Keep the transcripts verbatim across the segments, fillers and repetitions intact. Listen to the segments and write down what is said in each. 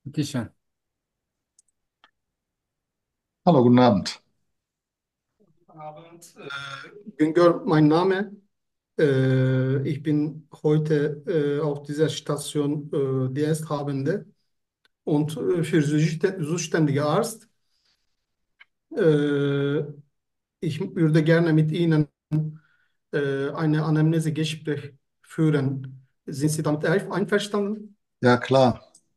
Bitteschön. Hallo, guten Abend. Guten Abend. Äh, Güngör, mein Name. Äh, ich bin heute äh, auf dieser Station äh, Diensthabende und äh, für zustän- zuständige Arzt. Äh, Ich würde gerne mit Ihnen äh, eine Anamnesegespräch führen. Sind Sie damit ein- einverstanden? Ja, klar.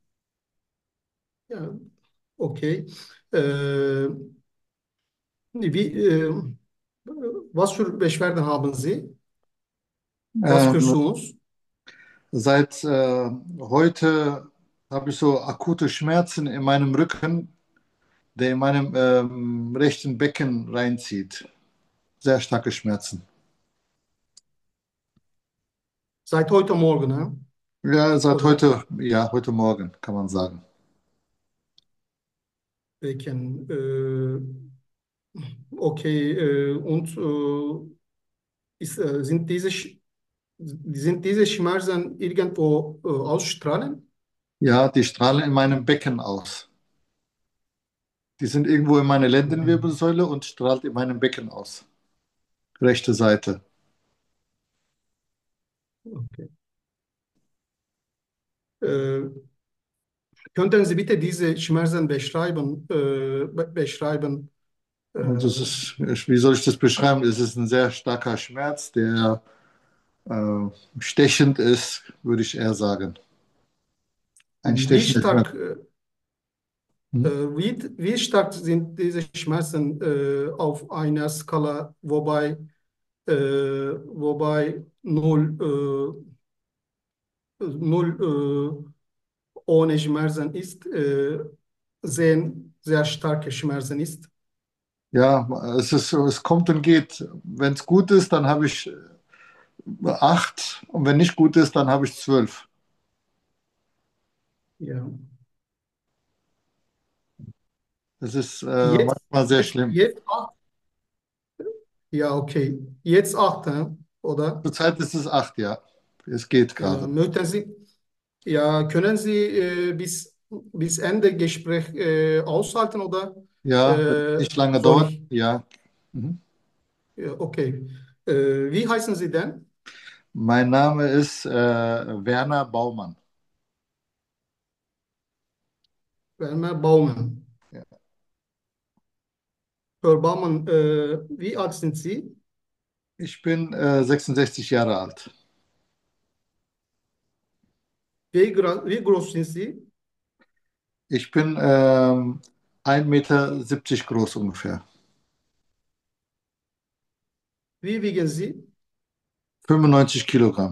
Ja, okay. Äh, wie, äh, Was für Beschwerden haben Sie? Was für Ähm, Sinus? seit äh, heute habe ich so akute Schmerzen in meinem Rücken, der in meinem ähm, rechten Becken reinzieht. Sehr starke Schmerzen. Seit heute Morgen, ne? Ja, seit Oder heute, ja, heute Morgen, kann man sagen. Becken. Äh, okay, äh, und äh, ist, äh, sind diese, Sch- sind diese Schmerzen irgendwo äh, ausstrahlen? Ja, die strahlen in meinem Becken aus. Die sind irgendwo in meiner Okay. Lendenwirbelsäule und strahlt in meinem Becken aus. Rechte Seite. Okay. Äh, Könnten Sie bitte diese Schmerzen beschreiben? Äh, be beschreiben? Äh, Und das ist, wie soll ich das beschreiben? Es ist ein sehr starker Schmerz, der äh, stechend ist, würde ich eher sagen. Ein wie stechender Schmerz. stark, äh, Hm? wie, wie stark sind diese Schmerzen äh, auf einer Skala, wobei, äh, wobei null null äh, ohne Schmerzen ist, äh, sehen sehr starke Schmerzen ist. Ja, es ist, so, es kommt und geht. Wenn es gut ist, dann habe ich acht und wenn nicht gut ist, dann habe ich zwölf. Ja. Das ist äh, Jetzt, manchmal sehr jetzt, schlimm. jetzt acht. Ja, okay. Jetzt acht, äh, oder? Zurzeit ist es acht, ja. Es geht Ja, gerade. möchten Sie, ja, können Sie äh, bis, bis Ende Gespräch äh, aushalten oder Ja, wird äh, nicht lange soll dauern. ich? Ja. Mhm. Ja, okay. Äh, wie heißen Sie denn? Mein Name ist äh, Werner Baumann. Werner Baumann. Ja. Herr Baumann, äh, wie alt sind Sie? Ich bin äh, sechsundsechzig Jahre alt. Wie, gra- wie groß sind Sie? Ich bin ähm, ein Meter siebzig groß ungefähr. Wie wiegen Sie? fünfundneunzig Kilogramm.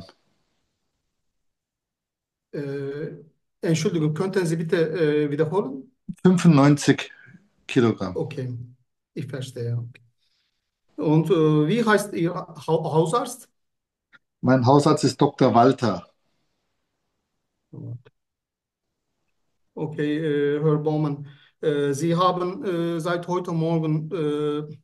Äh, Entschuldigung, könnten Sie bitte äh, wiederholen? fünfundneunzig Kilogramm. Okay, ich verstehe. Okay. Und äh, wie heißt Ihr ha Hausarzt? Mein Hausarzt ist Doktor Walter. Okay, äh, Herr Baumann, äh, Sie haben äh, seit heute Morgen äh,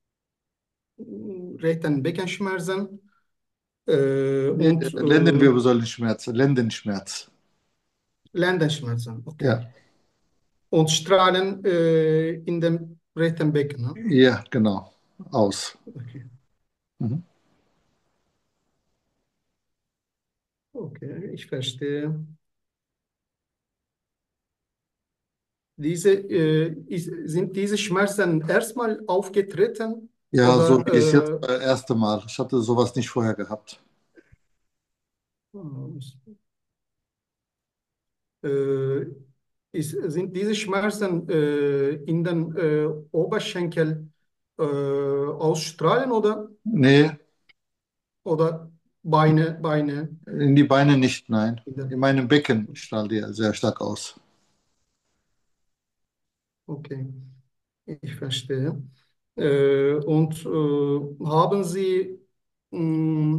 rechten Beckenschmerzen äh, Nee, und äh, Lendenwirbelsäulenschmerz, Lendenschmerz. Lendenschmerzen. Ja, Okay. Und Strahlen äh, in dem rechten Becken. Ne? ja, genau. Aus. Okay. Mhm. Okay, ich verstehe. Diese, äh, ist, sind diese Schmerzen erstmal aufgetreten Ja, so wie es jetzt oder das erste Mal. Ich hatte sowas nicht vorher gehabt. äh, äh, ist, sind diese Schmerzen äh, in den äh, Oberschenkel äh, ausstrahlen oder, Nee, oder Beine, Beine in die Beine nicht, nein. in In den, meinem Becken strahlt die sehr stark aus. okay, ich verstehe. Äh, und äh, haben Sie mh,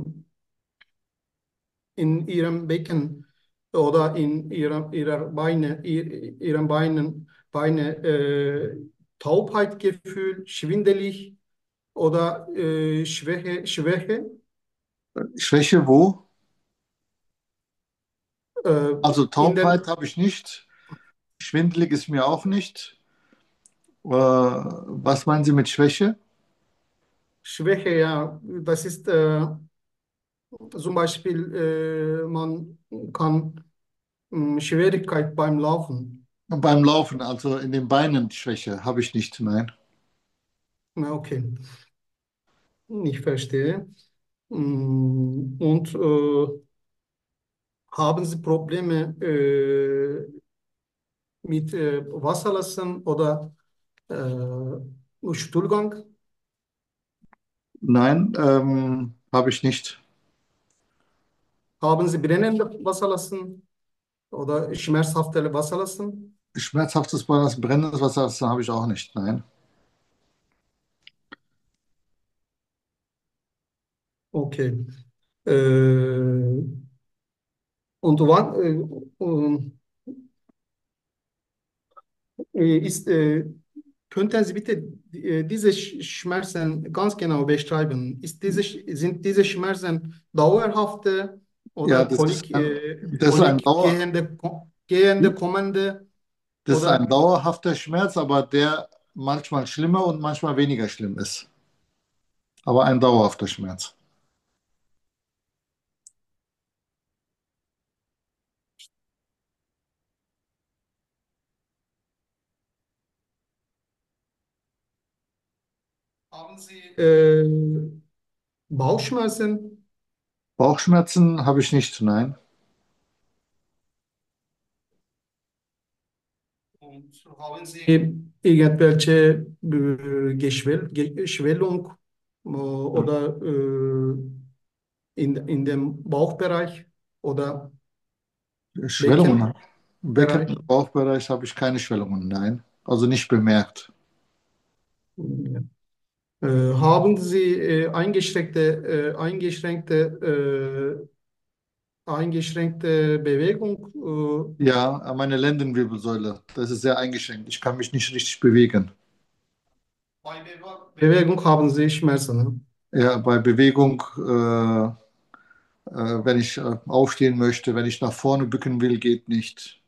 in ihrem Becken oder in ihrer, ihrer Beine, ihr, ihren Beinen, Beine äh, Taubheitgefühl, schwindelig oder äh, Schwäche, Schwäche Schwäche wo? äh, Also in Taubheit den, habe ich nicht. Schwindelig ist mir auch nicht. Äh, was meinen Sie mit Schwäche? Schwäche, ja, das ist äh, zum Beispiel, äh, man kann mh, Schwierigkeit beim Laufen. Beim Laufen, also in den Beinen Schwäche, habe ich nicht, nein. Na, okay, ich verstehe. Mm, Und äh, haben Sie Probleme äh, mit äh, Wasserlassen oder äh, Stuhlgang? Nein, ähm, habe ich nicht. Haben Sie brennende Wasserlassen oder schmerzhafte Wasserlassen? Schmerzhaftes Wasser, brennendes Wasser, das habe ich auch nicht, nein. Okay. Äh, und wann äh, äh, ist, äh, könnten Sie bitte äh, diese Sch- Schmerzen ganz genau beschreiben? Ist diese, Sch- sind diese Schmerzen dauerhafte Ja, oder das ist Kolik, ein, äh, das ist ein Kolik Dauer, gehende, ko- gehende, kommende das ist ein oder dauerhafter Schmerz, aber der manchmal schlimmer und manchmal weniger schlimm ist. Aber ein dauerhafter Schmerz. haben Sie äh, Bauchschmerzen? Bauchschmerzen habe ich nicht, nein. Und haben Sie irgendwelche äh, Geschwell Ge Schwellung äh, oder äh, in, in dem Bauchbereich oder Schwellungen. Beckenbereich? Im Becken, im Bauchbereich habe ich keine Schwellungen, nein. Also nicht bemerkt. Ja. Äh, haben Sie äh, eingeschränkte, äh, eingeschränkte, äh, eingeschränkte Bewegung? Ja, meine Lendenwirbelsäule, das ist sehr eingeschränkt. Ich kann mich nicht richtig bewegen. Äh, bei Bewe- Bewegung haben Sie Schmerzen. Ne? Ja, bei Bewegung, äh, äh, wenn ich äh, aufstehen möchte, wenn ich nach vorne bücken will, geht nicht.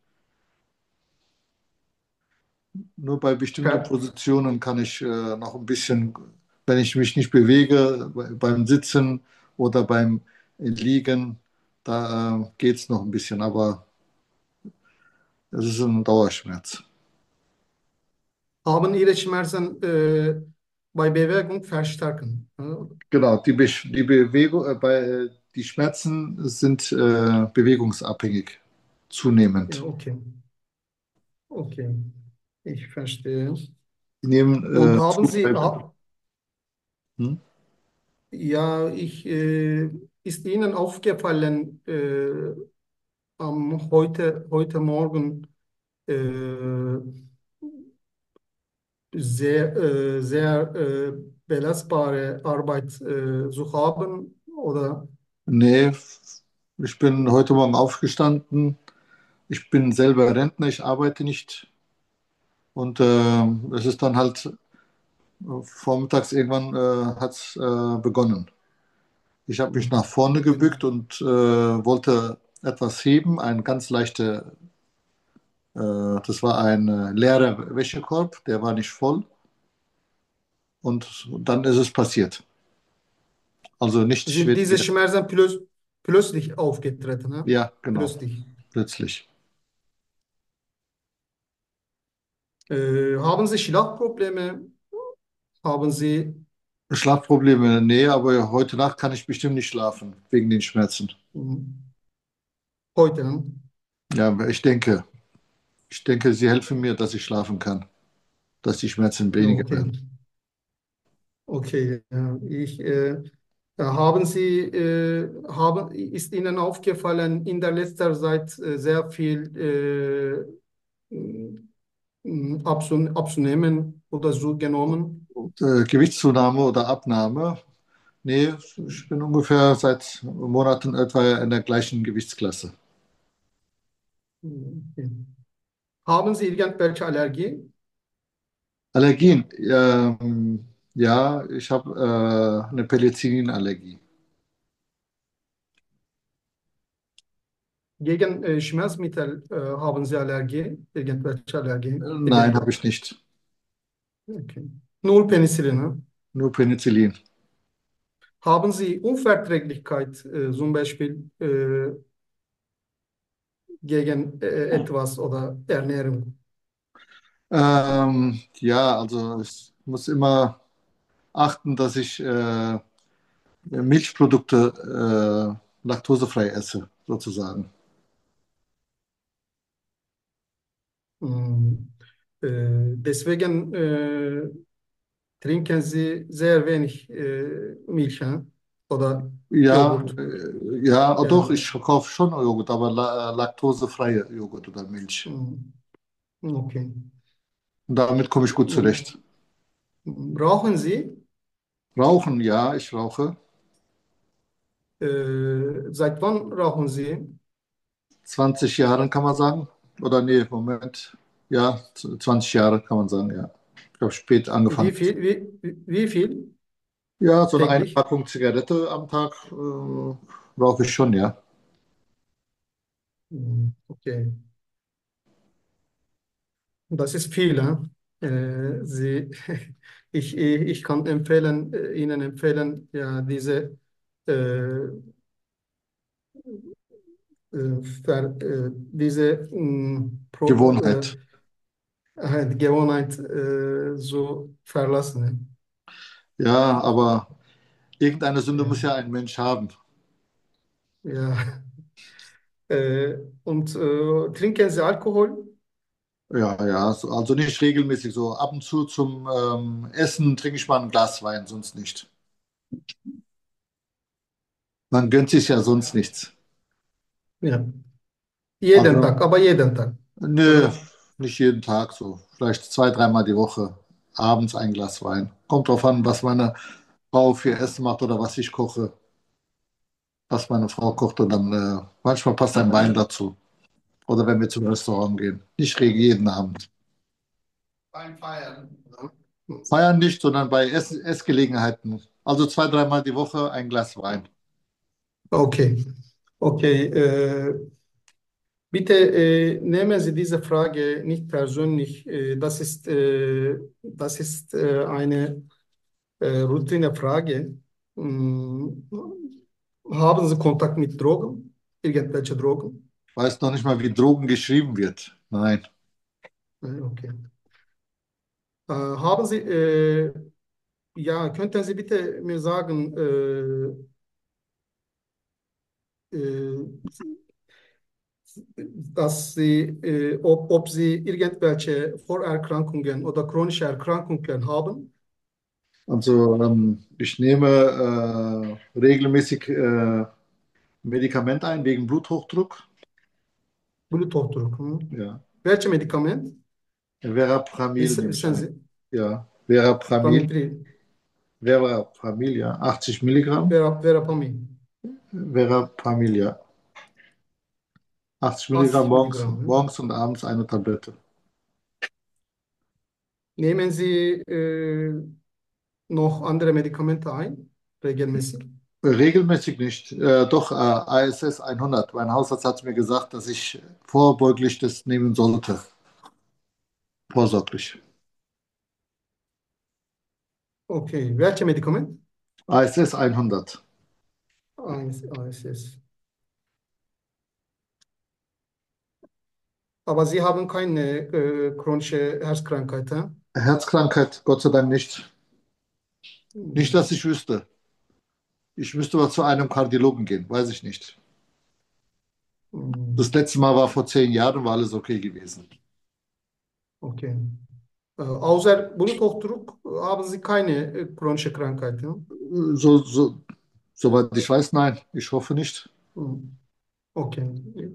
Nur bei bestimmten Ver Positionen kann ich äh, noch ein bisschen, wenn ich mich nicht bewege, be- beim Sitzen oder beim Liegen, da äh, geht es noch ein bisschen, aber es ist ein Dauerschmerz. haben Ihre Schmerzen äh, bei Bewegung verstärken. Ne? Genau, die, Be die Bewegung, äh, bei, äh, die Schmerzen sind äh, bewegungsabhängig, Ja, zunehmend. okay, okay, ich verstehe. Die nehmen Und äh, haben zu Sie, bei, ha, hm? ja, ich, äh, ist Ihnen aufgefallen, äh, am heute, heute Morgen äh, sehr, äh, sehr äh, belastbare Arbeit äh, zu haben? Oder Nee, ich bin heute Morgen aufgestanden. Ich bin selber Rentner, ich arbeite nicht. Und äh, es ist dann halt äh, vormittags irgendwann äh, hat es äh, begonnen. Ich habe mich nach vorne gebückt und äh, wollte etwas heben, ein ganz leichter, äh, das war ein äh, leerer Wäschekorb, der war nicht voll. Und dann ist es passiert. Also nicht sind diese schwere, Schmerzen plöt plötzlich aufgetreten? Ne? ja, genau, Plötzlich. plötzlich. Äh, haben Sie Schlafprobleme? Haben Sie Schlafprobleme, nee, aber heute Nacht kann ich bestimmt nicht schlafen, wegen den Schmerzen. hm, heute? Ne? Ja, aber ich denke, ich denke, sie helfen mir, dass ich schlafen kann, dass die Schmerzen Ja, weniger okay, werden. okay. Ja, ich, äh, haben Sie, äh, haben, ist Ihnen aufgefallen, in der letzter Zeit äh, sehr viel äh, m, abzu, abzunehmen oder so genommen? Und, äh, Gewichtszunahme oder Abnahme? Nee, ich bin ungefähr seit Monaten etwa in der gleichen Gewichtsklasse. Okay. Haben Sie irgendwelche Allergie? Allergien, ähm, ja, ich habe äh, eine Penicillinallergie. Gegen äh, Schmerzmittel äh, haben Sie Allergie, irgendwelche Allergie, Äh, Nein, gegen, habe ich nicht. okay. Nur Penicillin, ne? Nur Penicillin. Haben Sie Unverträglichkeit, äh, zum Beispiel äh, gegen äh, etwas oder Ernährung? Ähm, ja, also ich muss immer achten, dass ich äh, Milchprodukte äh, laktosefrei esse, sozusagen. Hm. Äh, deswegen äh, trinken Sie sehr wenig äh, Milch, ja? Oder Ja, Joghurt. äh, ja, doch, Ja. ich kaufe schon Joghurt, aber la laktosefreie Joghurt oder Milch. Hm. Okay. Und damit komme ich gut Hm. zurecht. Rauchen Sie? Rauchen, ja, ich rauche. Äh, seit wann rauchen Sie? zwanzig Jahre kann man sagen. Oder nee, Moment. Ja, zwanzig Jahre kann man sagen, ja. Ich habe spät angefangen. Wie viel? Wie, wie viel Ja, so eine täglich? Packung Zigarette am Tag äh, rauche ich schon, ja. Hm. Okay. Das ist viel, ja? Äh, Sie, ich, ich kann empfehlen, äh, Ihnen empfehlen, ja, diese äh, äh, ver, äh, diese mh, Pro, äh, Gewohnheit. äh, Gewohnheit äh, so verlassen, ne? Ja, aber irgendeine Sünde Ja, muss ja ein Mensch haben. ja. Äh, und äh, trinken Sie Alkohol? Ja, ja, so- also nicht regelmäßig. So ab und zu zum ähm, Essen trinke ich mal ein Glas Wein, sonst nicht. Man gönnt sich ja sonst nichts. Ja. Jeden Also, Tag, aber jeden Tag, nö, oder? nicht jeden Tag so. Vielleicht zwei, dreimal die Woche. Abends ein Glas Wein. Kommt drauf an, was meine Frau für Essen macht oder was ich koche. Was meine Frau kocht und dann äh, manchmal passt ein Wein dazu. Oder wenn wir zum Restaurant gehen. Nicht reg- jeden Abend. Beim Feiern. Ja. Feiern nicht, sondern bei Ess Essgelegenheiten. Also zwei, dreimal die Woche ein Glas Wein. Okay, okay. Äh, bitte äh, nehmen Sie diese Frage nicht persönlich. Äh, das ist, äh, das ist äh, eine äh, Routinefrage. Hm, haben Sie Kontakt mit Drogen? Irgendwelche Drogen? Weiß noch nicht mal, wie Drogen geschrieben wird. Nein. Äh, Okay. Äh, haben Sie, äh, ja, könnten Sie bitte mir sagen, äh, äh, dass Sie, äh, ob, ob Sie irgendwelche Vorerkrankungen oder chronische Erkrankungen haben? Also ähm, ich nehme äh, regelmäßig äh, Medikament ein wegen Bluthochdruck. Bluthochdruck. Hm? Ja. Welche Medikament? Verapamil Wissen, nehme ich wissen ein. Sie? Ja. Verapamil. Pramipri, Verapamil, ja. achtzig Milligramm. Vera, Verapamil. Verapamil, ja. achtzig Milligramm achtzig morgens, Milligramm. Hm? morgens und abends eine Tablette. Nehmen Sie äh, noch andere Medikamente ein? Regelmäßig? Regelmäßig nicht. Äh, doch, äh, A S S hundert. Mein Hausarzt hat mir gesagt, dass ich vorbeuglich das nehmen sollte. Vorsorglich. Okay. Welche Medikament? A S S hundert. A S S. Aber Sie haben keine äh, chronische Herzkrankheit, hä? Herzkrankheit, Gott sei Dank nicht. Nicht, Hm. dass ich wüsste. Ich müsste mal zu einem Kardiologen gehen, weiß ich nicht. Das Hm. letzte Mal war vor zehn Jahren, war alles okay gewesen. Okay. Äh, außer Bluthochdruck haben Sie keine äh, chronische Krankheit, ja? So, so, soweit ich weiß, nein. Ich hoffe nicht. Hm. Okay.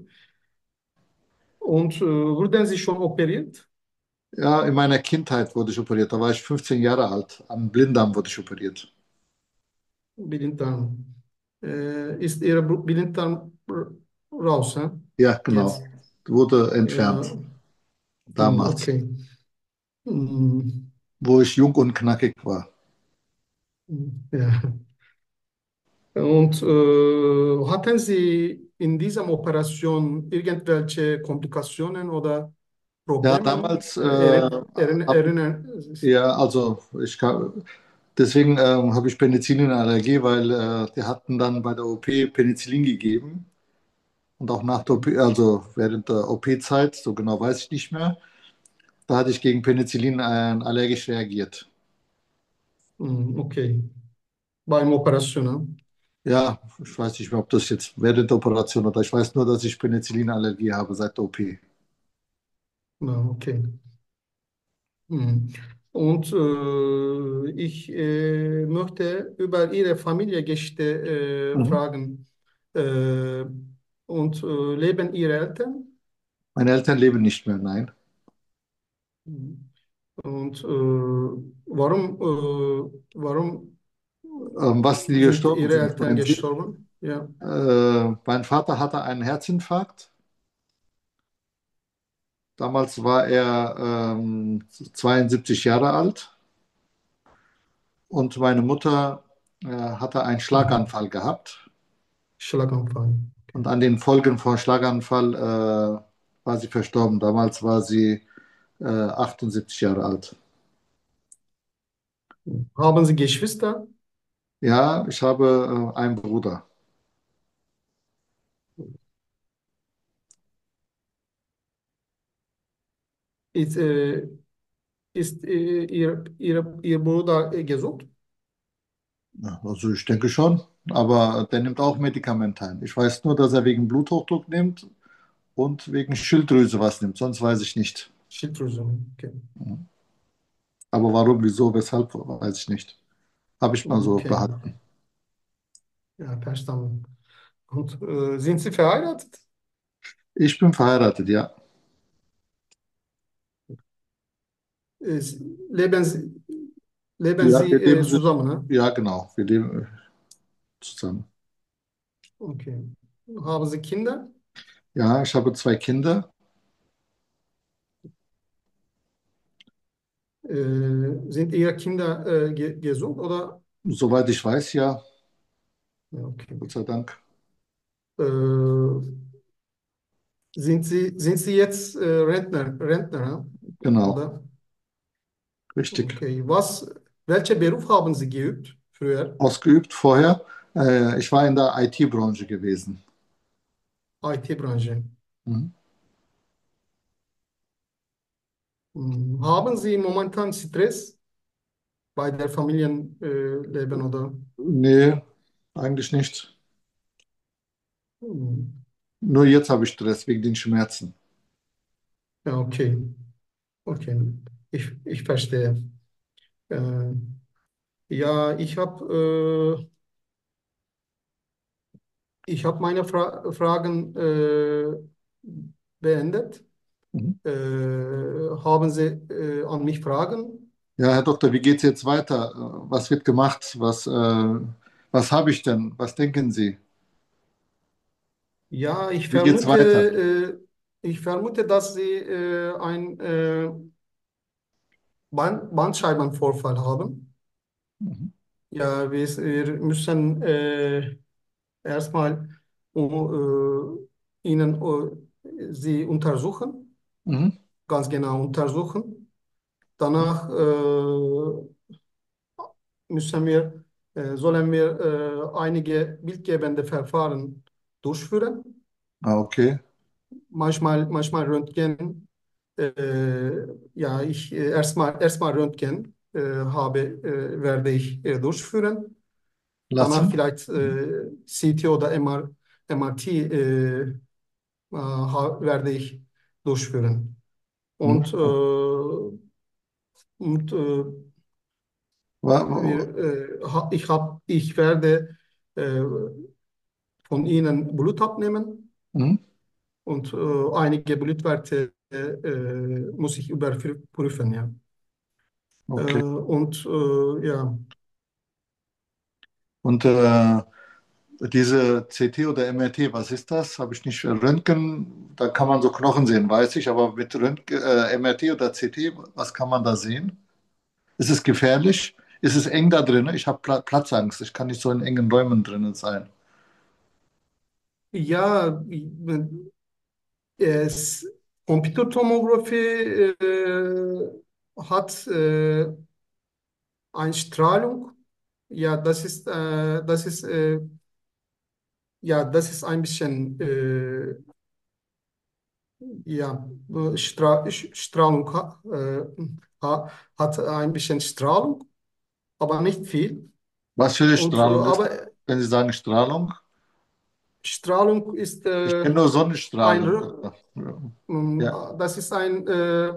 Und äh, wurden Sie schon operiert? Ja, in meiner Kindheit wurde ich operiert. Da war ich fünfzehn Jahre alt. Am Blinddarm wurde ich operiert. Blinddarm. Äh, ist Ihre Bl- Blinddarm r- raus, ja? Ja, genau. Jetzt. Wurde Ja. entfernt. Hm, Damals, okay. Hm. wo ich jung und knackig war. Ja. Und äh, hatten Sie in dieser Operation irgendwelche Komplikationen oder Ja, Probleme? damals, Äh, äh, erinn- erinn- hab, Erinnern, ja, also ich kann, deswegen ähm, habe ich Penicillinallergie, weil äh, die hatten dann bei der O P Penicillin gegeben und auch nach der O P, also während der O P-Zeit, so genau weiß ich nicht mehr, da hatte ich gegen Penicillin äh, allergisch reagiert. hm, okay, beim Operation, ne? Ja, ich weiß nicht mehr, ob das jetzt während der Operation oder ich weiß nur, dass ich Penicillinallergie habe seit der O P. Ja, okay. Hm. Und äh, ich äh, möchte über Ihre Familiengeschichte äh, Mhm. fragen. Äh, und äh, leben Ihre Eltern? Meine Eltern leben nicht mehr, nein. Hm. Und äh, warum, äh, warum Ähm, was die sind gestorben Ihre sind, Eltern meinen Sie? gestorben? Ja, Äh, mein Vater hatte einen Herzinfarkt. Damals war er ähm, zweiundsiebzig Jahre alt und meine Mutter äh, hatte einen mhm. Schlaganfall gehabt. Schlaganfall. Und Okay. an den Folgen von Schlaganfall äh, war sie verstorben. Damals war sie äh, achtundsiebzig Jahre alt. Haben Sie Geschwister? Ja, ich habe äh, einen Bruder. Ist, äh, ist äh, Ihr, Ihr, Ihr Bruder äh, gesund? Ja, also ich denke schon, aber der nimmt auch Medikamente ein. Ich weiß nur, dass er wegen Bluthochdruck nimmt und wegen Schilddrüse was nimmt, sonst weiß ich nicht. Schilddrüse. Okay. Aber warum, wieso, weshalb, weiß ich nicht. Habe ich mal so Okay. behalten. Ja, verstanden. Und äh, sind Sie verheiratet? Ich bin verheiratet, ja. Äh, Sie- leben Sie, leben Ja, Sie wir äh, leben, wir- zusammen, ne? ja, genau, wir leben äh, zusammen. Okay. Haben Sie Kinder? Ja, ich habe zwei Kinder. Äh, sind Ihre Kinder äh, ge gesund oder? Soweit ich weiß, ja, Ja, okay. Gott sei Dank. Äh, sind Sie, sind Sie jetzt äh, Rentner, Rentner, ne? Genau, Oder? richtig. Okay. Was, welchen Beruf haben Sie geübt früher? Ausgeübt vorher. Äh, ich war in der I T-Branche gewesen. I T-Branche. Mhm. Hm. Haben Sie momentan Stress bei der Familienleben äh, Leben oder? Nee, eigentlich nicht. Hm. Nur jetzt habe ich Stress wegen den Schmerzen. Ja, okay. Okay. Ich, ich verstehe. Äh, ja, ich habe äh, ich hab meine Fra Fragen äh, beendet. Mhm. Äh, haben Sie äh, an mich Fragen? Ja, Herr Doktor, wie geht es jetzt weiter? Äh, Was wird gemacht? Was, äh, was habe ich denn? Was denken Sie? Ja, ich Wie geht es vermute, weiter? äh, ich vermute, dass Sie äh, ein äh, Band Bandscheibenvorfall haben. Mhm. Ja, wir, wir müssen äh, erstmal uh, äh, Ihnen äh, Sie untersuchen, Mhm. ganz genau untersuchen. Danach äh, müssen wir, äh, sollen wir äh, einige bildgebende Verfahren durchführen. Ah, okay. Manchmal, manchmal Röntgen. Äh, ja, ich äh, erstmal erstmal Röntgen äh, habe, äh, werde ich äh, durchführen. Danach Lassen. vielleicht äh, C T oder M R, M R T äh, äh, ha- werde ich durchführen. Mhm. Und, äh, und äh, Wa- wa- wir, äh, ha- ich, hab, ich werde äh, von Ihnen Blut abnehmen Mhm. und äh, einige Blutwerte äh, muss ich überprüfen. Ja. Äh, Okay. und äh, ja, Und äh, diese C T oder M R T, was ist das? Habe ich nicht. Röntgen, da kann man so Knochen sehen, weiß ich, aber mit Röntgen, äh, M R T oder C T, was kann man da sehen? Ist es gefährlich? Ist es eng da drin? Ich habe Pla Platzangst. Ich kann nicht so in engen Räumen drinnen sein. Ja, es, Computertomographie äh, hat äh, eine Strahlung. Ja, das ist, äh, das ist, äh, ja, das ist ein bisschen, äh, ja, äh, Stra Sch- Strahlung ha, äh, ha, hat ein bisschen Strahlung, aber nicht viel. Was für eine Und, äh, Strahlung ist das, aber wenn Sie sagen Strahlung? Strahlung ist Ich äh, kenne nur ein, Sonnenstrahlen. Rö- ähm, Ja. das ist ein äh,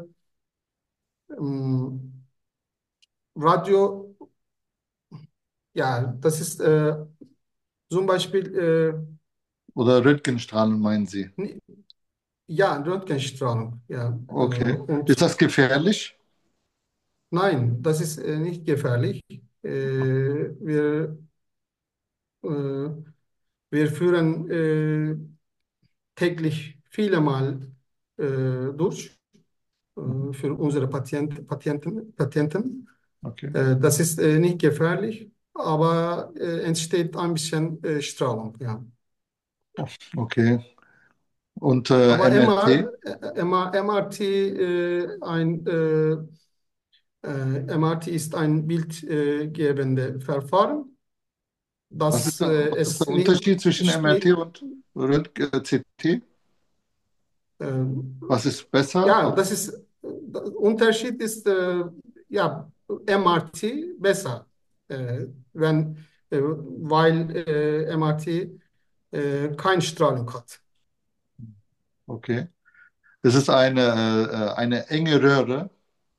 ähm, Radio, ja, das ist äh, zum Beispiel, äh, Oder Röntgenstrahlen meinen Sie? ni- ja, Röntgenstrahlung, ja. Äh, Okay. Ist und das gefährlich? nein, das ist äh, nicht gefährlich. Äh, wir, äh, wir führen äh, täglich viele Mal äh, durch Mhm. äh, für unsere Patient, Patienten, Patienten. Okay. Äh, das ist äh, nicht gefährlich, aber äh, entsteht ein bisschen äh, Strahlung, ja. Okay. Und äh, Aber M R T? M R, äh, M R, M R T, äh, ein, äh, äh, M R T ist ein bildgebende Verfahren, Was ist das der, äh, was ist der es nicht, Unterschied zwischen nicht, M R T nicht und Röntgen, äh, C T? äh, Was ist besser? ja, Also, das ist, der Unterschied ist, äh, ja, M R T besser, äh, wenn, äh, weil äh, M R T äh, keine Strahlung hat. okay. Es ist eine, äh, eine enge Röhre.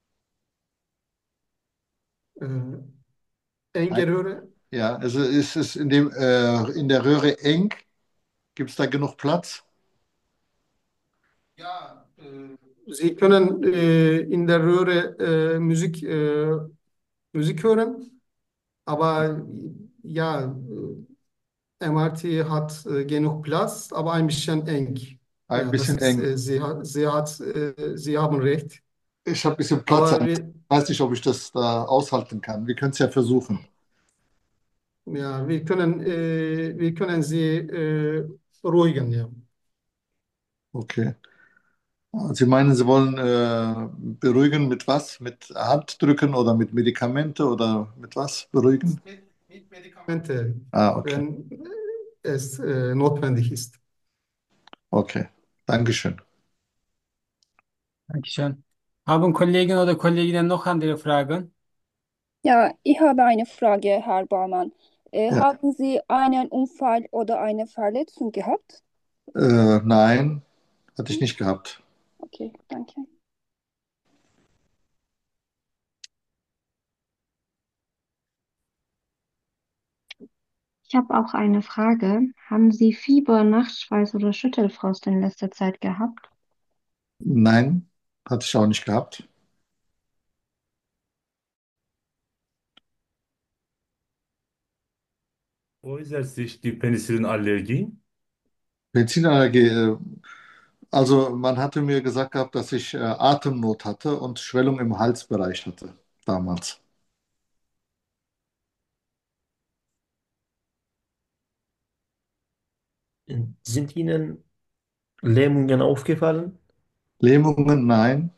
Äh, Ein, enge Röhre. ja, es ist, es ist in dem, äh, in der Röhre eng. Gibt es da genug Platz? Ja, äh, Sie können äh, in der Röhre äh, Musik, äh, Musik hören, aber ja, äh, M R T hat äh, genug Platz, aber ein bisschen eng. Ein Ja, das bisschen ist, eng. äh, sie, hat, sie, hat, äh, Sie haben recht. Ich habe ein bisschen Platz. Aber Ich wir, weiß nicht, ob ich das da aushalten kann. Wir können es ja versuchen. ja, wir können, äh, wir können Sie äh, beruhigen. Ja. Okay. Sie meinen, Sie wollen äh, beruhigen mit was? Mit Handdrücken oder mit Medikamente oder mit was beruhigen? Mit, mit Medikamenten, Ah, okay. wenn es äh, notwendig ist. Okay. Dankeschön. Dankeschön. Haben Kollegen oder Kolleginnen noch andere Fragen? Ja, ich habe eine Frage, Herr Baumann. Äh, Ja. haben Sie einen Unfall oder eine Verletzung gehabt? Äh, nein, hatte ich Hm? nicht gehabt. Okay, danke. Ich habe auch eine Frage. Haben Sie Fieber, Nachtschweiß oder Schüttelfrost in letzter Zeit gehabt? Nein, hatte ich auch nicht gehabt. Äußert sich die Penicillinallergie? Medizinallergie, äh, also man hatte mir gesagt gehabt, dass ich äh, Atemnot hatte und Schwellung im Halsbereich hatte damals. Sind Ihnen Lähmungen aufgefallen? Lähmungen, nein.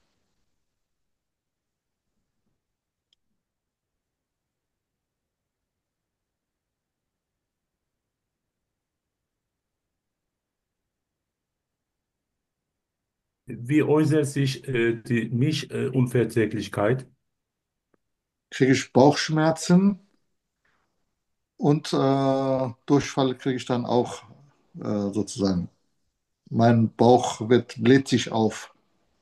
Wie äußert sich äh, die Mischunverträglichkeit? Kriege ich Bauchschmerzen und äh, Durchfall kriege ich dann auch äh, sozusagen. Mein Bauch wird, bläht sich auf.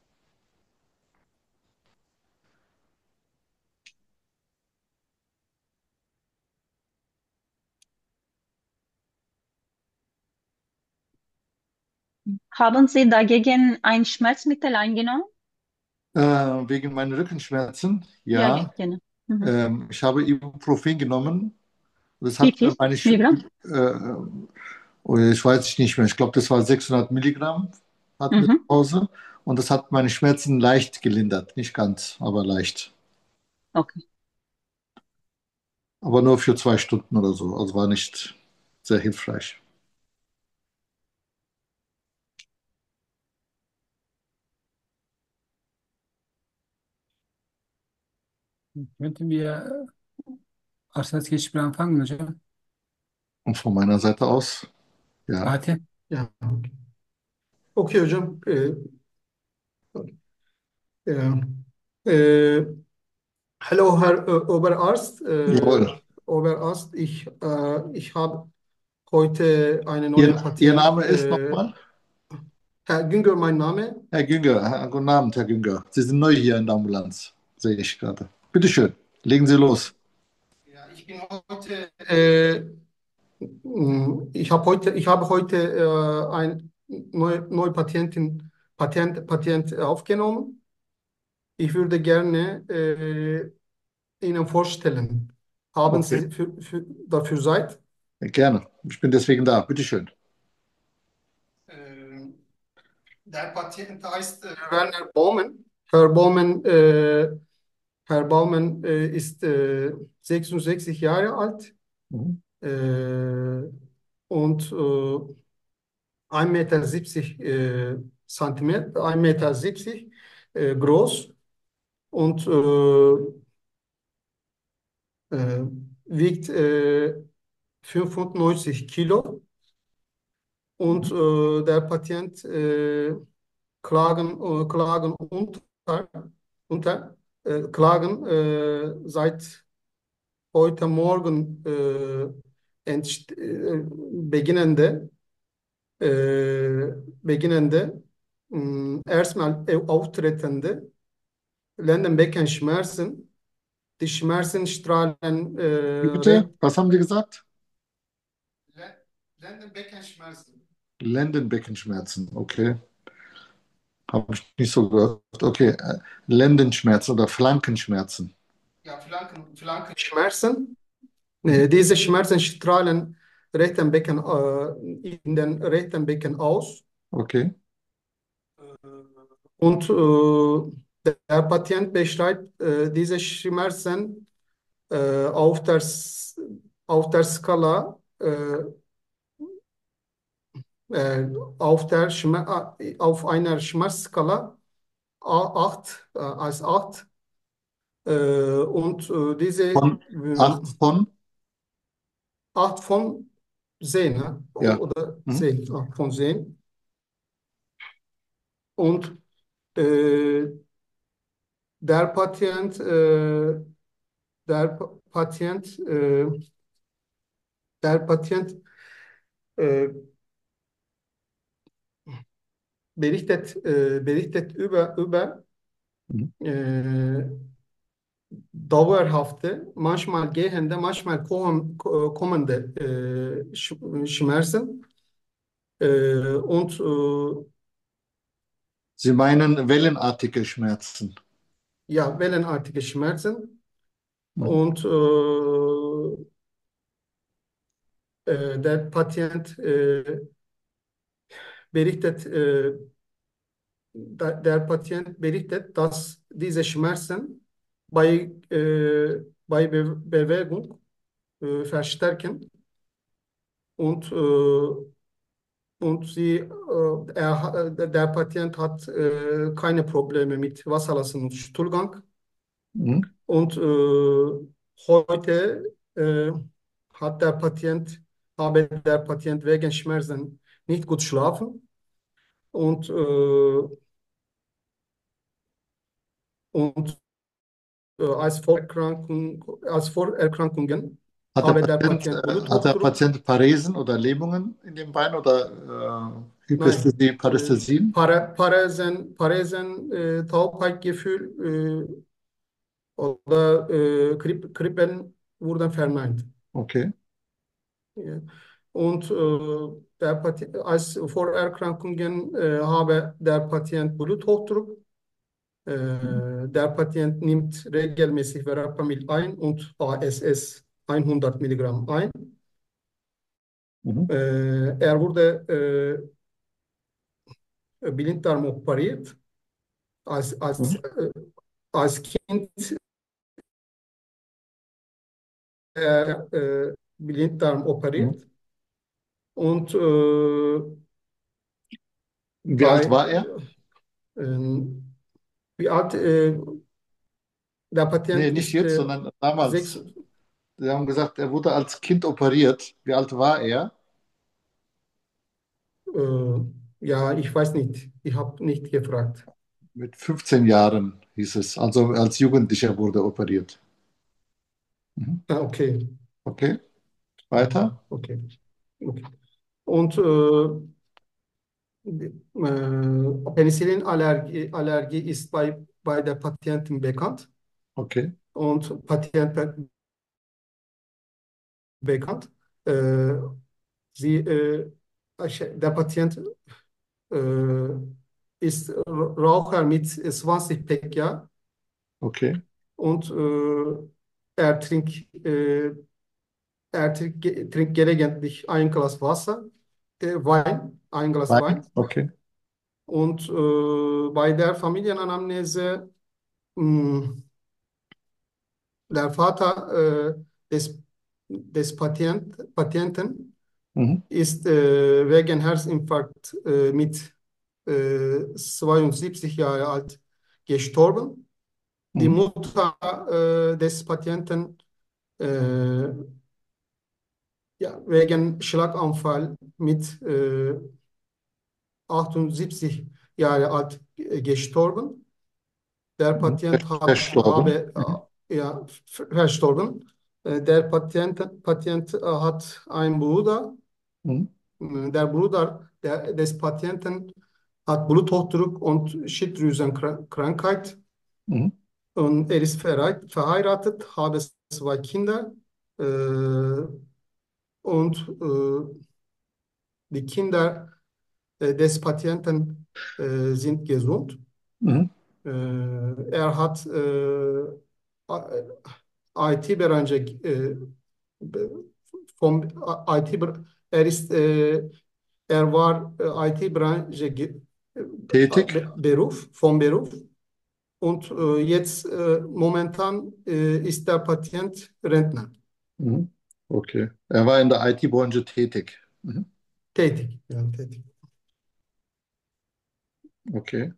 Haben Sie dagegen ein Schmerzmittel eingenommen? Äh, wegen meinen Rückenschmerzen, Ja, ge- ja. genau. Mhm. Ähm, ich habe Ibuprofen genommen. Das Wie hat äh, viel meine, Sch Milligramm? äh, oh, ich weiß nicht mehr, ich glaube, das war sechshundert Milligramm, hatten wir zu Mhm. Hause. Und das hat meine Schmerzen leicht gelindert. Nicht ganz, aber leicht. Okay. Aber nur für zwei Stunden oder so. Also war nicht sehr hilfreich. Könnten wir Arsaç geçip anfangen hocam? Und von meiner Seite aus, ja. Fatih. Ya. Okey hocam. Ee, e, e, Hallo, Herr äh, Oberarzt. Äh, Jawohl. Oberarzt, ich, äh, ich habe heute einen Ihr, neuen Ihr Patient. Name ist Äh, nochmal? Herr Güngör, mein Name. Herr Günger. Herr- Guten Abend, Herr Günger. Sie sind neu hier in der Ambulanz, sehe ich gerade. Bitte schön, legen Sie los. Ja, ich bin heute, äh, mh, ich habe heute, ich habe heute äh, ein neu, neue Patientin, Patient, Patient aufgenommen. Ich würde gerne äh, Ihnen vorstellen. Haben Okay. Sie für, für, dafür Zeit? Ja, gerne. Ich bin deswegen da. Bitte schön. Äh, Der Patient heißt äh, Werner Baumann. Herr Baumann, äh, Herr Baumann äh, ist äh, sechsundsechzig Jahre alt Mhm. äh, und äh, ein Meter siebzig äh, Zentimeter, ein Meter siebzig äh, groß und äh, äh, wiegt äh, fünfundneunzig Kilo. Und Mhm. äh, der Patient äh, klagen, äh, klagen unter, unter äh, klagen äh, seit heute Morgen äh, entst äh, beginnende äh, beginnende mh, erstmal äh, auftretende Lendenbeckenschmerzen. Die Schmerzen strahlen äh, Wie bitte? recht. Was haben Sie gesagt? Le- Lendenbeckenschmerzen. Lendenbeckenschmerzen. Okay. Habe ich nicht so gehört. Okay. äh, Lendenschmerzen oder Flankenschmerzen. Ja, Flanken, Flankenschmerzen. Mhm. Äh, diese Schmerzen strahlen rechten Becken, äh, in den rechten Becken aus Okay. und äh, der Patient beschreibt äh, diese Schmerzen äh, auf der, S- auf der Skala, äh, äh, auf der Schmer äh, auf einer Schmerzskala acht äh, als acht äh, und äh, diese Von äh, acht von? acht von zehn, ne? Ja. Oder Mhm. zehn, acht von zehn. Und äh, der Patient, äh, der Pa- Patient, äh, der Patient äh, berichtet, äh, berichtet über, über Mhm. äh, dauerhafte, manchmal gehende, manchmal komm, ko- kommende äh, Sch- Schmerzen äh, und äh, Sie meinen wellenartige Schmerzen. ja, wellenartige Schmerzen. Mhm. Und äh, äh, der Patient äh, berichtet, äh, da, der Patient berichtet, dass diese Schmerzen bei, äh, bei Be Bewegung äh, verstärken und, äh, und sie, äh, er, ha- der Patient hat äh, keine Probleme mit Wasserlassen und Stuhlgang. Mhm. Und äh, heute äh, hat der Patient, habe der Patient wegen Schmerzen nicht gut schlafen und, äh, und äh, als Vorerkrankung, als Vorerkrankungen Hat der habe der Patient, Patient äh, hat der Bluthochdruck, Patient Paresen oder Lähmungen in dem Bein oder äh, nein, Hypästhesie, äh, Parästhesien? Para, Paresen, Paresen äh, Taubheitsgefühl äh, oder äh, Kripp, Krippen wurden verneint. Okay. Ja. Und äh, der Patient, als Vorerkrankungen äh, habe der Patient Bluthochdruck. Mhm. Äh, der Patient nimmt regelmäßig Verapamil ein und A S S hundert Milligramm ein. Mhm. Äh, er wurde äh, Blinddarm operiert. Als, als, Mhm. äh, als Kind äh, äh, Blinddarm Mhm. operiert. Und äh, Wie alt bei war er? äh, ähm, wie alt, äh, der Nee, Patient nicht ist jetzt, äh, sondern sechs, damals. Sie haben gesagt, er wurde als Kind operiert. Wie alt war er? äh, ja, ich weiß nicht. Ich habe nicht gefragt. Mit fünfzehn Jahren hieß es. Also als Jugendlicher wurde operiert. Mhm. Ah, okay. Okay, Mhm. weiter. Okay. Okay. Und äh, äh, Penicillinallergie Allergie ist bei, bei der Patientin bekannt Okay. und Patient bekannt. Äh, sie, äh, der Patient äh, ist Raucher mit zwanzig Pekja Okay. und äh, er trinkt, äh, er trinkt, trinkt gelegentlich ein Glas Wasser, äh, Wein, ein Glas Wein. Wein. Okay. Und äh, bei der Familienanamnese mh, der Vater äh, des, des Patient, Patienten Mhm. ist äh, wegen Herzinfarkt äh, mit äh, zweiundsiebzig Jahre alt gestorben. Die Mhm. Mutter äh, des Patienten äh, ja, wegen Schlaganfall mit äh, achtundsiebzig Jahre alt äh, gestorben. Der Mhm. Patient hat, Verstorben. habe Mhm. äh, ja, verstorben. Äh, Der Patient, Patient äh, hat einen Bruder. Mhm. Äh, Der Bruder der, des Patienten hat Bluthochdruck und Schilddrüsenkrankheit. Mhm. Und er ist verhei- verheiratet, habe zwei Kinder. Äh, und äh, die Kinder äh, des Patienten äh, sind gesund. Mhm. Äh, er hat äh, I T-Branche äh, vom I T, er ist, äh, er war äh, I T-Branche äh, Tätig. Be- Beruf, vom Beruf und äh, jetzt äh, momentan äh, ist der Patient Rentner, Mhm. Okay. Er war in der I T-Branche tätig. Mhm. tätig. Ja, tätig. Okay,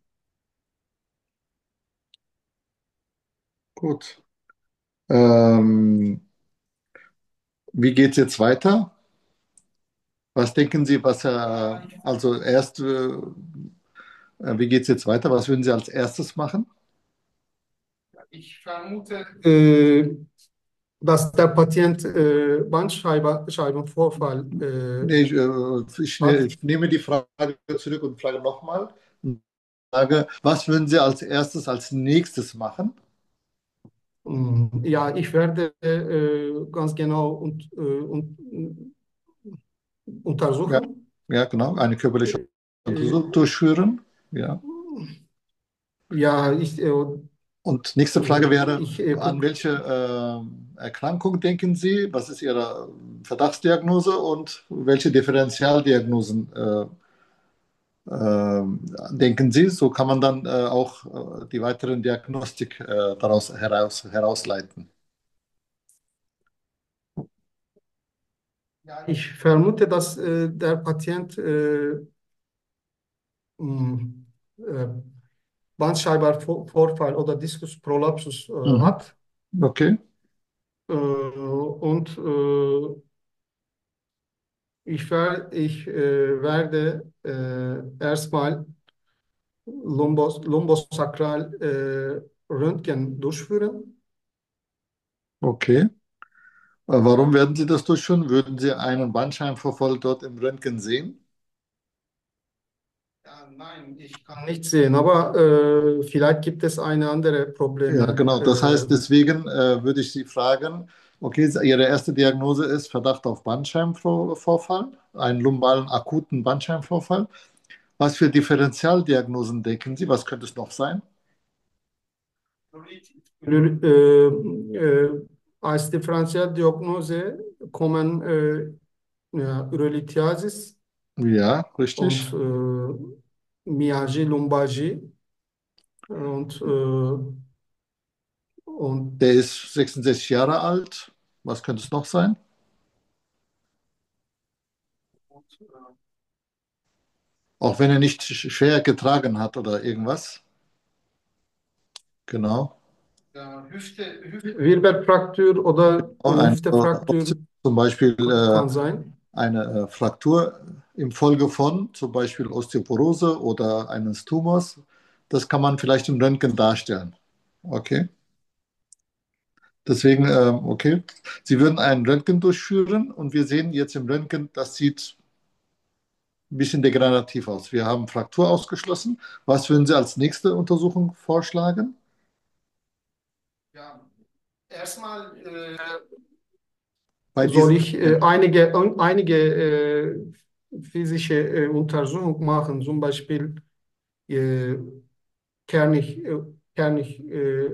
gut. Ähm, wie geht es jetzt weiter? Was denken Sie, was er, also erst, äh, wie geht es jetzt weiter? Was würden Sie als erstes machen? Ich vermute, äh, dass der Patient äh, Bandscheibenvorfall äh, Nee, ich, äh, ich, ne- hat. ich nehme die Frage zurück und frage nochmal. Frage, was würden Sie als erstes, als nächstes machen? Mm, Ja, ich werde äh, ganz genau und, äh, und, Ja, untersuchen. ja, genau, eine körperliche Äh, Untersuchung durchführen. Ja. ja, ich, äh, Und nächste Frage äh, wäre, ich äh, an guck, welche äh, Erkrankung denken Sie? Was ist Ihre Verdachtsdiagnose und welche Differentialdiagnosen äh, äh, denken Sie? So kann man dann äh, auch äh, die weiteren Diagnostik äh, daraus heraus, herausleiten. ja, ich vermute, dass äh, der Patient äh, mh, äh, Bandscheibenvorfall oder Diskus prolapsus äh, Mhm. hat. Okay, Äh, und äh, ich, ver, ich äh, werde äh, erstmal Lumbos, lumbosakral äh, Röntgen durchführen. okay. Äh, warum werden Sie das durchführen? Würden Sie einen Bandscheibenvorfall dort im Röntgen sehen? Ja, nein, ich kann nicht sehen, aber äh, vielleicht gibt es eine andere Ja, Probleme. genau. Das heißt, Äh, deswegen äh, würde ich Sie fragen, okay, Ihre erste Diagnose ist Verdacht auf Bandscheibenvorfall, einen lumbalen akuten Bandscheibenvorfall. Was für Differentialdiagnosen denken Sie? Was könnte es noch sein? äh, äh, als Differentialdiagnose kommen äh, ja, Urolithiasis Ja, richtig. und äh, Myalgie, Lumbalgie und, äh, und Der ist sechsundsechzig Jahre alt. Was könnte es noch sein? Auch wenn er nicht sch- schwer getragen hat oder irgendwas. Genau. Ja, Hüfte, Hüfte. Wirbelfraktur oder äh, Eine Hüftefraktur zum Beispiel kann, äh, kann sein. eine äh, Fraktur infolge von zum Beispiel Osteoporose oder eines Tumors. Das kann man vielleicht im Röntgen darstellen. Okay. Deswegen, ähm, okay. Sie würden einen Röntgen durchführen und wir sehen jetzt im Röntgen, das sieht ein bisschen degenerativ aus. Wir haben Fraktur ausgeschlossen. Was würden Sie als nächste Untersuchung vorschlagen? Ja, erstmal äh, Bei soll diesem, ich äh, einige, einige äh, physische äh, Untersuchungen machen, zum Beispiel äh, Kernig, äh, Kernig äh,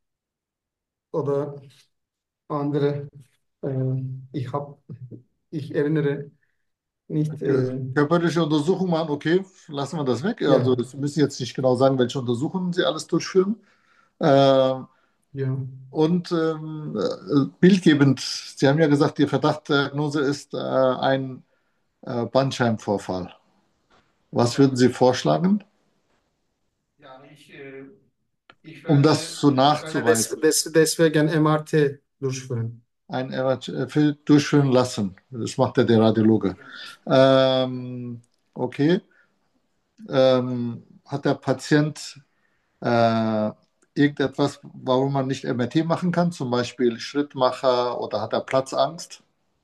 oder andere. Äh, ich hab, ich erinnere nicht. Äh, körperliche Untersuchung machen, okay, lassen wir das weg. Also ja, Sie müssen jetzt nicht genau sagen, welche Untersuchungen Sie alles durchführen. Äh, ja. und ähm, äh, bildgebend, Sie haben ja gesagt, die Verdachtsdiagnose ist äh, ein äh, Bandscheibenvorfall. Was würden Sie vorschlagen, Ja, ich, äh, ich um das werde, so ich werde des, nachzuweisen? des, deswegen M R T durchführen. Ein M R T durchführen lassen. Das macht ja der Radiologe. Ähm, okay. Ähm, hat der Patient äh, irgendetwas, warum man nicht M R T machen kann, zum Beispiel Schrittmacher oder hat er Platzangst,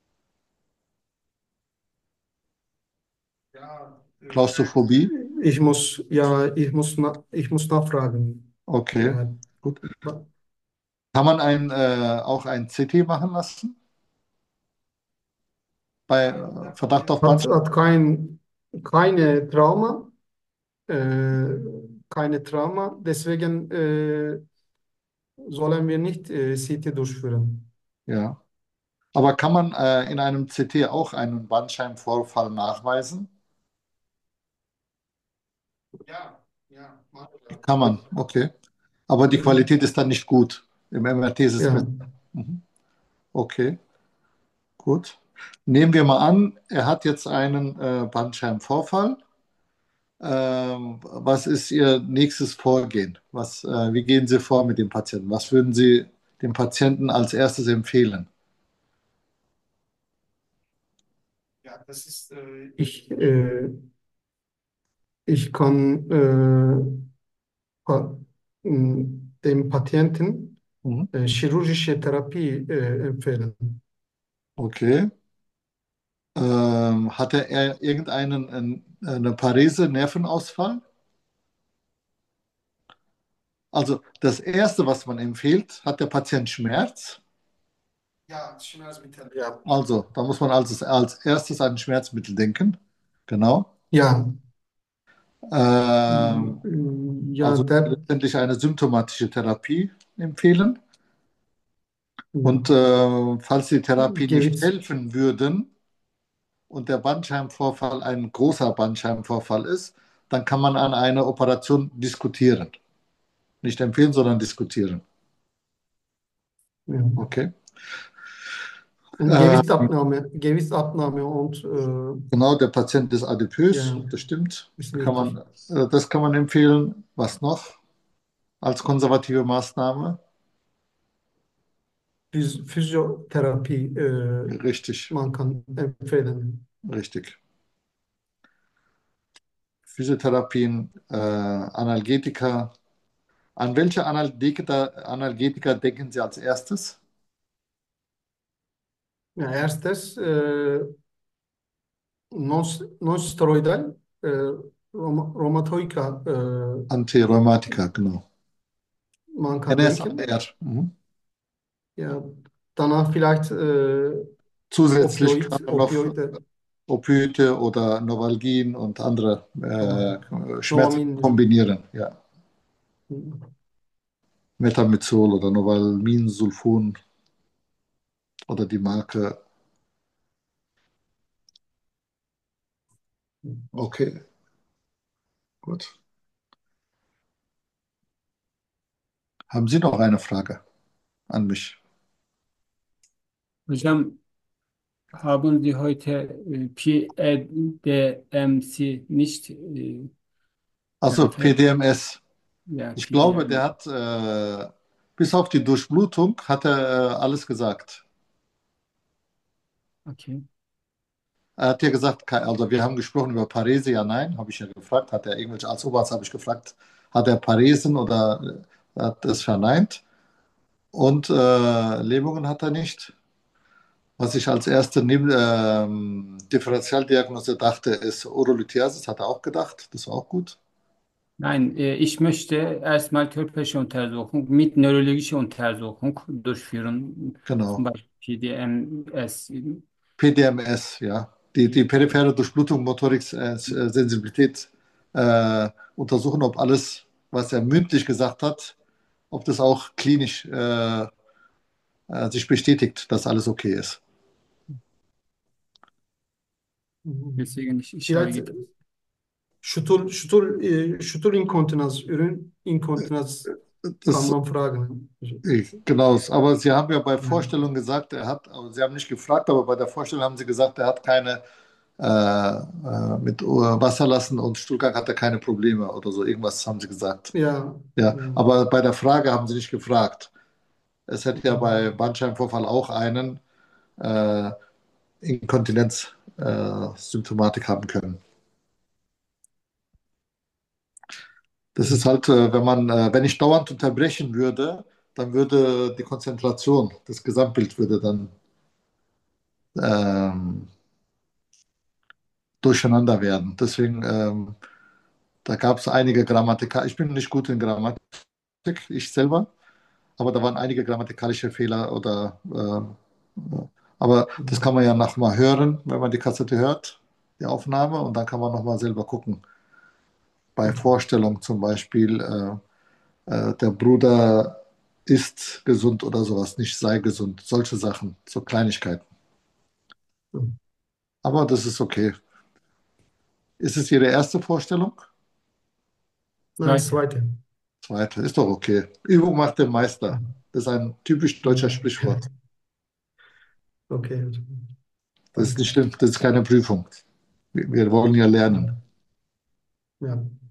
Ja, äh, Klaustrophobie? ich muss, ja, ich muss, na, ich muss nachfragen. Okay, Ja, gut. Kann man ein, äh, auch ein C T machen lassen bei äh, Verdacht auf hat, Bandscheiben? hat kein, keine Trauma, äh, keine Trauma, deswegen äh, sollen wir nicht äh, C T durchführen. Ja. Aber kann man äh, in einem C T auch einen Bandscheibenvorfall nachweisen? Ja, ja, machen wir. Kann man, okay. Aber die Ja, Qualität ist dann nicht gut. Im M R T ist es ja, besser. Mhm. Okay, gut. Nehmen wir mal an, er hat jetzt einen äh, Bandscheibenvorfall. Ähm, was ist Ihr nächstes Vorgehen? Was, äh, wie gehen Sie vor mit dem Patienten? Was würden Sie dem Patienten als erstes empfehlen? ja, das ist, äh, ich, äh, ich kann äh, pa- m, dem Patienten Mhm. äh, chirurgische Therapie äh, empfehlen. Okay. Ähm, hatte er irgendeinen ein, eine Parese, Nervenausfall? Also das Erste, was man empfiehlt, hat der Patient Schmerz? Ja, Schmerzmittel. Ja. Also da muss man als, als erstes an Schmerzmittel denken. Genau. Ja, Ähm, mm, ja, also der letztendlich eine symptomatische Therapie empfehlen. Und mm, äh, falls die Therapie nicht Gewichts, helfen würden und der Bandscheibenvorfall ein großer Bandscheibenvorfall ist, dann kann man an einer Operation diskutieren. Nicht empfehlen, sondern diskutieren. ja. Okay. Und Äh, Gewichtsabnahme, Gewichtsabnahme und äh, genau, der Patient ist adipös, ja, das stimmt. ist Kann wichtig. man, äh, das kann man empfehlen. Was noch als konservative Maßnahme? Phys Physiotherapie, äh, Richtig, man kann empfehlen. richtig. Physiotherapien, äh, Analgetika. An welche Analgetika, Analgetika denken Sie als erstes? Ja, erstes äh, non, nonsteroidal äh, Rom Rheumatoika äh, Antirheumatika, genau. man kann denken. N S A R. Mhm. Ja, danach vielleicht äh, Zusätzlich kann Opioid, man noch Opioide, Opioide oder Novalgin und andere äh, Schmerzmittel Noamin. Ja. kombinieren. Ja. Metamizol oder Novalmin, Sulfon oder die Marke. Okay, gut. Haben Sie noch eine Frage an mich? Hocam, haben Sie heute äh, P D M C nicht äh, Also empfehlen? P D M S. Ja, Ich glaube, der P D M. hat äh, Bis auf die Durchblutung hat er äh, alles gesagt. Okay. Er hat ja gesagt, ke- also wir haben gesprochen über Paresia, nein, habe ich ja gefragt. Hat er irgendwelche, als Oberarzt habe ich gefragt, hat er Paresen oder äh, hat das verneint? Und äh, Lähmungen hat er nicht. Was ich als erste Neb- ähm, Differentialdiagnose dachte, ist Urolithiasis, hat er auch gedacht. Das war auch gut. Nein, äh, ich möchte erstmal körperliche Untersuchung mit neurologischer Untersuchung durchführen, zum Genau. Beispiel P D M S. P D M S, ja. Die, die periphere Durchblutung, Motorik, äh, äh, Sensibilität äh, untersuchen, ob alles, was er mündlich gesagt hat, ob das auch klinisch äh, äh, sich bestätigt, dass alles okay ist. Deswegen ich, ich habe Vielleicht gedacht. Stuhl, Stuhl, äh, Stuhlinkontinenz, Urininkontinenz kann Das, man fragen. ich, genau, aber Sie haben ja bei Ja, Vorstellung gesagt, er hat, aber Sie haben nicht gefragt, aber bei der Vorstellung haben Sie gesagt, er hat keine, äh, äh, mit äh, Wasserlassen und Stuhlgang hat er keine Probleme oder so, irgendwas haben Sie gesagt. ja, Ja, ja. aber bei der Frage haben Sie nicht gefragt. Es hätte ja bei Bandscheibenvorfall auch einen äh, Inkontinenz-Symptomatik haben können. Das ist halt, äh, wenn man, äh, wenn ich dauernd unterbrechen würde, dann würde die Konzentration, das Gesamtbild würde dann ähm, durcheinander werden. Deswegen, ähm, da gab es einige Grammatikal. Ich bin nicht gut in Grammatik, ich selber, aber da waren einige grammatikalische Fehler oder. Äh, aber das kann man ja nochmal hören, wenn man die Kassette hört, die Aufnahme, und dann kann man nochmal selber gucken. Bei Vorstellung zum Beispiel, äh, äh, der Bruder ist gesund oder sowas, nicht sei gesund. Solche Sachen, so Kleinigkeiten. Aber das ist okay. Ist es Ihre erste Vorstellung? Nein, Zweite. zweite. Zweite, ist doch okay. Übung macht den Meister. Das ist ein typisch deutscher Sprichwort. Okay, Das ist danke. nicht schlimm, das ist keine Prüfung. Wir, wir wollen ja lernen. Ja.